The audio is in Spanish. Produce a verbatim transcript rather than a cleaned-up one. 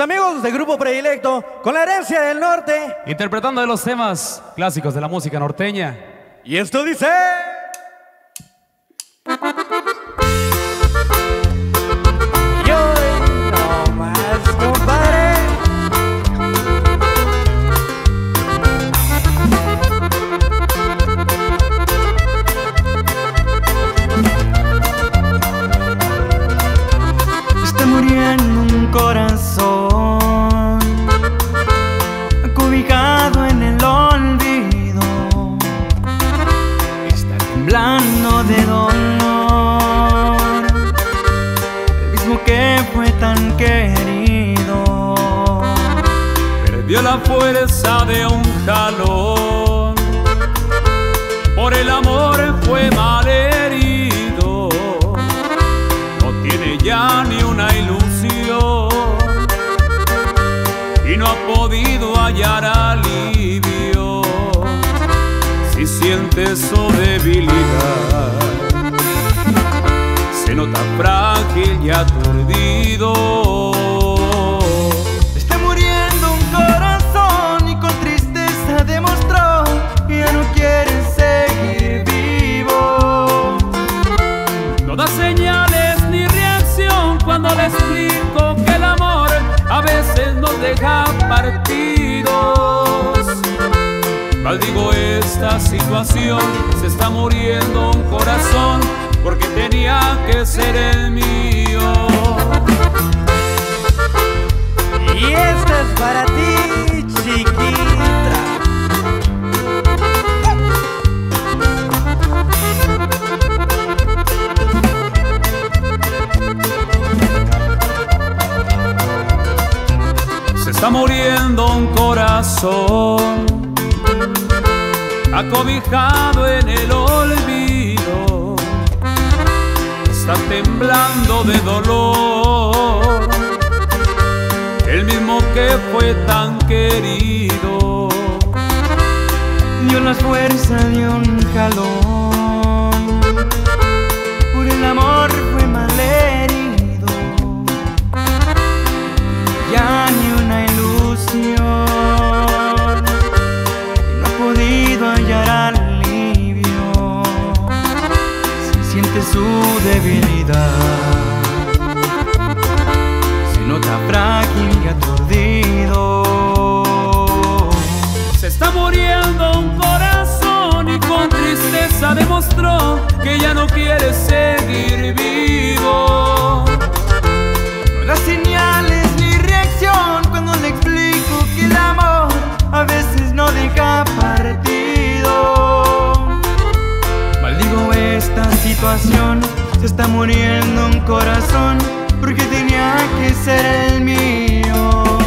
amigos de Grupo Predilecto, con la herencia del norte, interpretando de los temas clásicos de la música norteña. Y esto dice... Yo no más, compadre. Está muriendo un corazón acobijado en el olvido, está temblando de dolor, el mismo que fue tan querido. Perdió la fuerza de un jalón, por el amor fue malherido, no tiene ya ni una ilusión y no ha podido hallar alivio. Si siente su debilidad, se nota frágil y aturdido. Está muriendo un corazón y con tristeza demostró que ya no quiere seguir vivo. No da señales ni reacción cuando le explico que el amor a veces nos deja partidos. Maldigo esta situación, se está muriendo un corazón porque tenía que ser el mío. Y esto es para ti, chiquita. Se está muriendo un corazón acobijado en el olvido, está temblando de dolor, el mismo que fue tan querido. Dio la fuerza de un jalón, por el amor fue malherido, ya ni una ilusión y no ha podido hallar alivio. Si siente su debilidad, se nota frágil y aturdido. Se está muriendo un corazón y con tristeza demostró que ya no quiere seguir vivo. No da señales ni reacción cuando le explico que el amor a veces no deja partido. Maldigo esta situación, se está muriendo un corazón porque tenía que ser el mío.